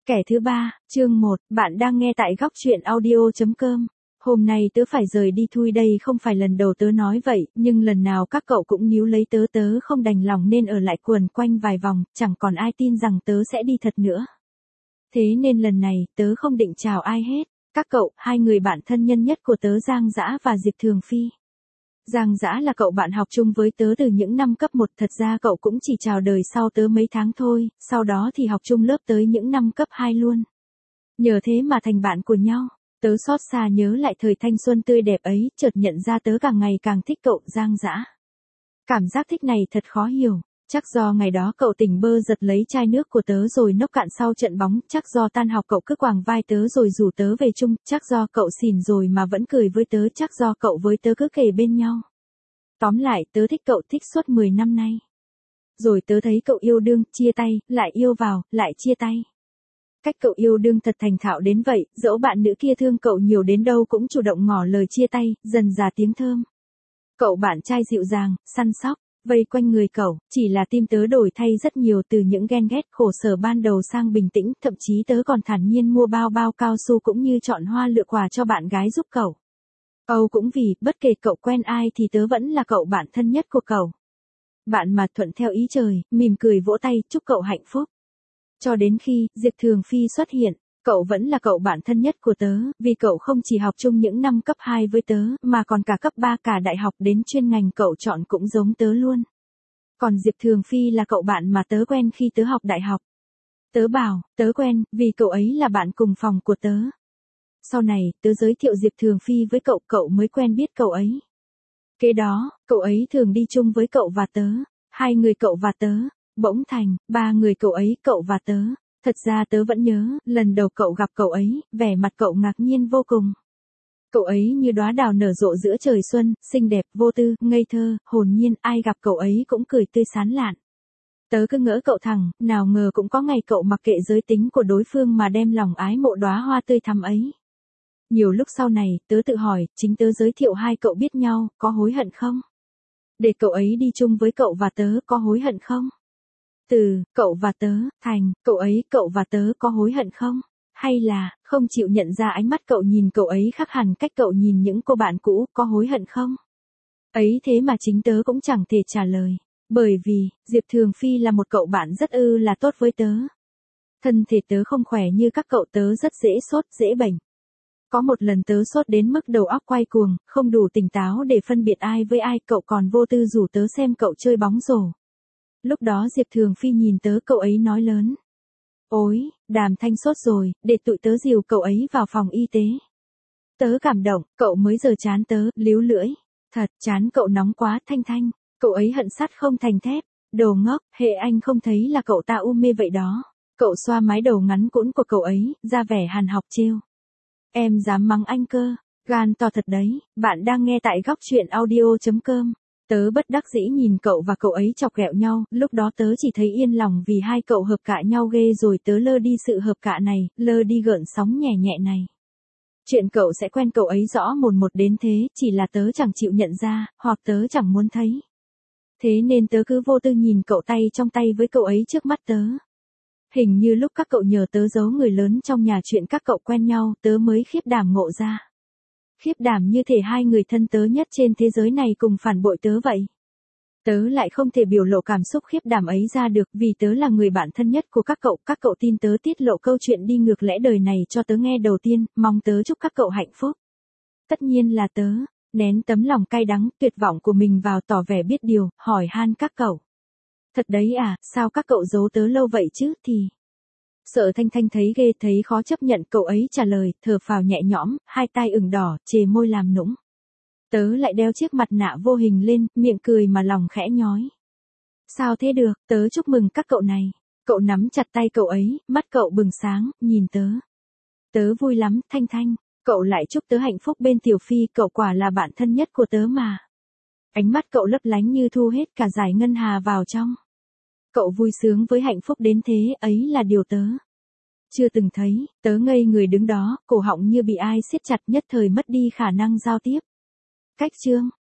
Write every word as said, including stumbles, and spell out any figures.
Kẻ thứ ba, chương một, bạn đang nghe tại góc truyện audio chấm com. Hôm nay tớ phải rời đi thui đây không phải lần đầu tớ nói vậy, nhưng lần nào các cậu cũng níu lấy tớ tớ không đành lòng nên ở lại quần quanh vài vòng, chẳng còn ai tin rằng tớ sẽ đi thật nữa. Thế nên lần này, tớ không định chào ai hết. Các cậu, hai người bạn thân nhân nhất của tớ Giang Dã và Diệp Thường Phi. Giang Dã là cậu bạn học chung với tớ từ những năm cấp một, thật ra cậu cũng chỉ chào đời sau tớ mấy tháng thôi, sau đó thì học chung lớp tới những năm cấp hai luôn. Nhờ thế mà thành bạn của nhau, tớ xót xa nhớ lại thời thanh xuân tươi đẹp ấy, chợt nhận ra tớ càng ngày càng thích cậu Giang Dã. Cảm giác thích này thật khó hiểu, chắc do ngày đó cậu tỉnh bơ giật lấy chai nước của tớ rồi nốc cạn sau trận bóng, chắc do tan học cậu cứ quàng vai tớ rồi rủ tớ về chung, chắc do cậu xỉn rồi mà vẫn cười với tớ, chắc do cậu với tớ cứ kề bên nhau. Tóm lại, tớ thích cậu thích suốt mười năm nay. Rồi tớ thấy cậu yêu đương, chia tay, lại yêu vào, lại chia tay. Cách cậu yêu đương thật thành thạo đến vậy, dẫu bạn nữ kia thương cậu nhiều đến đâu cũng chủ động ngỏ lời chia tay, dần dà tiếng thơm. Cậu bạn trai dịu dàng, săn sóc, vây quanh người cậu, chỉ là tim tớ đổi thay rất nhiều từ những ghen ghét khổ sở ban đầu sang bình tĩnh, thậm chí tớ còn thản nhiên mua bao bao cao su cũng như chọn hoa lựa quà cho bạn gái giúp cậu. Âu cũng vì, bất kể cậu quen ai thì tớ vẫn là cậu bạn thân nhất của cậu. Bạn mà thuận theo ý trời, mỉm cười vỗ tay, chúc cậu hạnh phúc. Cho đến khi, Diệp Thường Phi xuất hiện, cậu vẫn là cậu bạn thân nhất của tớ, vì cậu không chỉ học chung những năm cấp hai với tớ, mà còn cả cấp ba cả đại học đến chuyên ngành cậu chọn cũng giống tớ luôn. Còn Diệp Thường Phi là cậu bạn mà tớ quen khi tớ học đại học. Tớ bảo, tớ quen, vì cậu ấy là bạn cùng phòng của tớ. Sau này, tớ giới thiệu Diệp Thường Phi với cậu, cậu mới quen biết cậu ấy. Kế đó, cậu ấy thường đi chung với cậu và tớ, hai người cậu và tớ, bỗng thành, ba người cậu ấy, cậu và tớ. Thật ra tớ vẫn nhớ, lần đầu cậu gặp cậu ấy, vẻ mặt cậu ngạc nhiên vô cùng. Cậu ấy như đóa đào nở rộ giữa trời xuân, xinh đẹp, vô tư, ngây thơ, hồn nhiên, ai gặp cậu ấy cũng cười tươi sán lạn. Tớ cứ ngỡ cậu thẳng, nào ngờ cũng có ngày cậu mặc kệ giới tính của đối phương mà đem lòng ái mộ đóa hoa tươi thắm ấy. Nhiều lúc sau này, tớ tự hỏi, chính tớ giới thiệu hai cậu biết nhau, có hối hận không? Để cậu ấy đi chung với cậu và tớ, có hối hận không? Từ, cậu và tớ, thành, cậu ấy, cậu và tớ, có hối hận không? Hay là, không chịu nhận ra ánh mắt cậu nhìn cậu ấy khác hẳn cách cậu nhìn những cô bạn cũ, có hối hận không? Ấy thế mà chính tớ cũng chẳng thể trả lời. Bởi vì, Diệp Thường Phi là một cậu bạn rất ư là tốt với tớ. Thân thể tớ không khỏe như các cậu, tớ rất dễ sốt, dễ bệnh. Có một lần tớ sốt đến mức đầu óc quay cuồng, không đủ tỉnh táo để phân biệt ai với ai, cậu còn vô tư rủ tớ xem cậu chơi bóng rổ. Lúc đó Diệp Thường Phi nhìn tớ, cậu ấy nói lớn. Ôi, Đàm Thanh sốt rồi, để tụi tớ dìu cậu ấy vào phòng y tế. Tớ cảm động, cậu mới giờ chán tớ, líu lưỡi. Thật, chán cậu nóng quá, Thanh Thanh. Cậu ấy hận sắt không thành thép. Đồ ngốc, hệ anh không thấy là cậu ta u mê vậy đó. Cậu xoa mái đầu ngắn cũn của cậu ấy, ra vẻ hàn học trêu. Em dám mắng anh cơ, gan to thật đấy. Bạn đang nghe tại góc truyện audio chấm com. Tớ bất đắc dĩ nhìn cậu và cậu ấy chọc ghẹo nhau, lúc đó tớ chỉ thấy yên lòng vì hai cậu hợp cạ nhau ghê rồi, tớ lơ đi sự hợp cạ này, lơ đi gợn sóng nhẹ nhẹ này. Chuyện cậu sẽ quen cậu ấy rõ mồn một đến thế, chỉ là tớ chẳng chịu nhận ra, hoặc tớ chẳng muốn thấy. Thế nên tớ cứ vô tư nhìn cậu tay trong tay với cậu ấy trước mắt tớ. Hình như lúc các cậu nhờ tớ giấu người lớn trong nhà chuyện các cậu quen nhau, tớ mới khiếp đảm ngộ ra. Khiếp đảm như thể hai người thân tớ nhất trên thế giới này cùng phản bội tớ vậy. Tớ lại không thể biểu lộ cảm xúc khiếp đảm ấy ra được vì tớ là người bạn thân nhất của các cậu. Các cậu tin tớ tiết lộ câu chuyện đi ngược lẽ đời này cho tớ nghe đầu tiên, mong tớ chúc các cậu hạnh phúc. Tất nhiên là tớ, nén tấm lòng cay đắng, tuyệt vọng của mình vào tỏ vẻ biết điều, hỏi han các cậu. Thật đấy à, sao các cậu giấu tớ lâu vậy chứ, thì... Sợ Thanh Thanh thấy ghê, thấy khó chấp nhận, cậu ấy trả lời, thở phào nhẹ nhõm, hai tai ửng đỏ, chề môi làm nũng. Tớ lại đeo chiếc mặt nạ vô hình lên, miệng cười mà lòng khẽ nhói. Sao thế được, tớ chúc mừng các cậu này. Cậu nắm chặt tay cậu ấy, mắt cậu bừng sáng, nhìn tớ. Tớ vui lắm, Thanh Thanh. Cậu lại chúc tớ hạnh phúc bên Tiểu Phi, cậu quả là bạn thân nhất của tớ mà. Ánh mắt cậu lấp lánh như thu hết cả dải ngân hà vào trong. Cậu vui sướng với hạnh phúc đến thế, ấy là điều tớ chưa từng thấy. Tớ ngây người đứng đó, cổ họng như bị ai siết chặt, nhất thời mất đi khả năng giao tiếp. Cách chương